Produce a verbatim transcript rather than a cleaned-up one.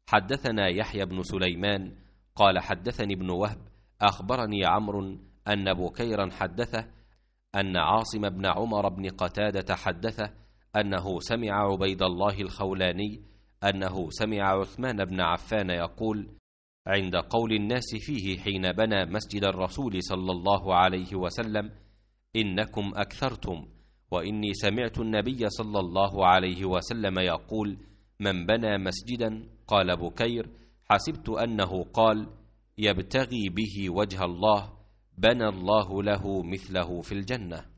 حدثنا يحيى بن سليمان قال حدثني ابن وهب أخبرني عمرو أن بكيرا حدثه أن عاصم بن عمر بن قتادة حدثه أنه سمع عبيد الله الخولاني أنه سمع عثمان بن عفان يقول عند قول الناس فيه حين بنى مسجد الرسول صلى الله عليه وسلم: إنكم أكثرتم، وإني سمعت النبي صلى الله عليه وسلم يقول: من بنى مسجدا، قال بكير: حسبت أنه قال: يبتغي به وجه الله، بنى الله له مثله في الجنة.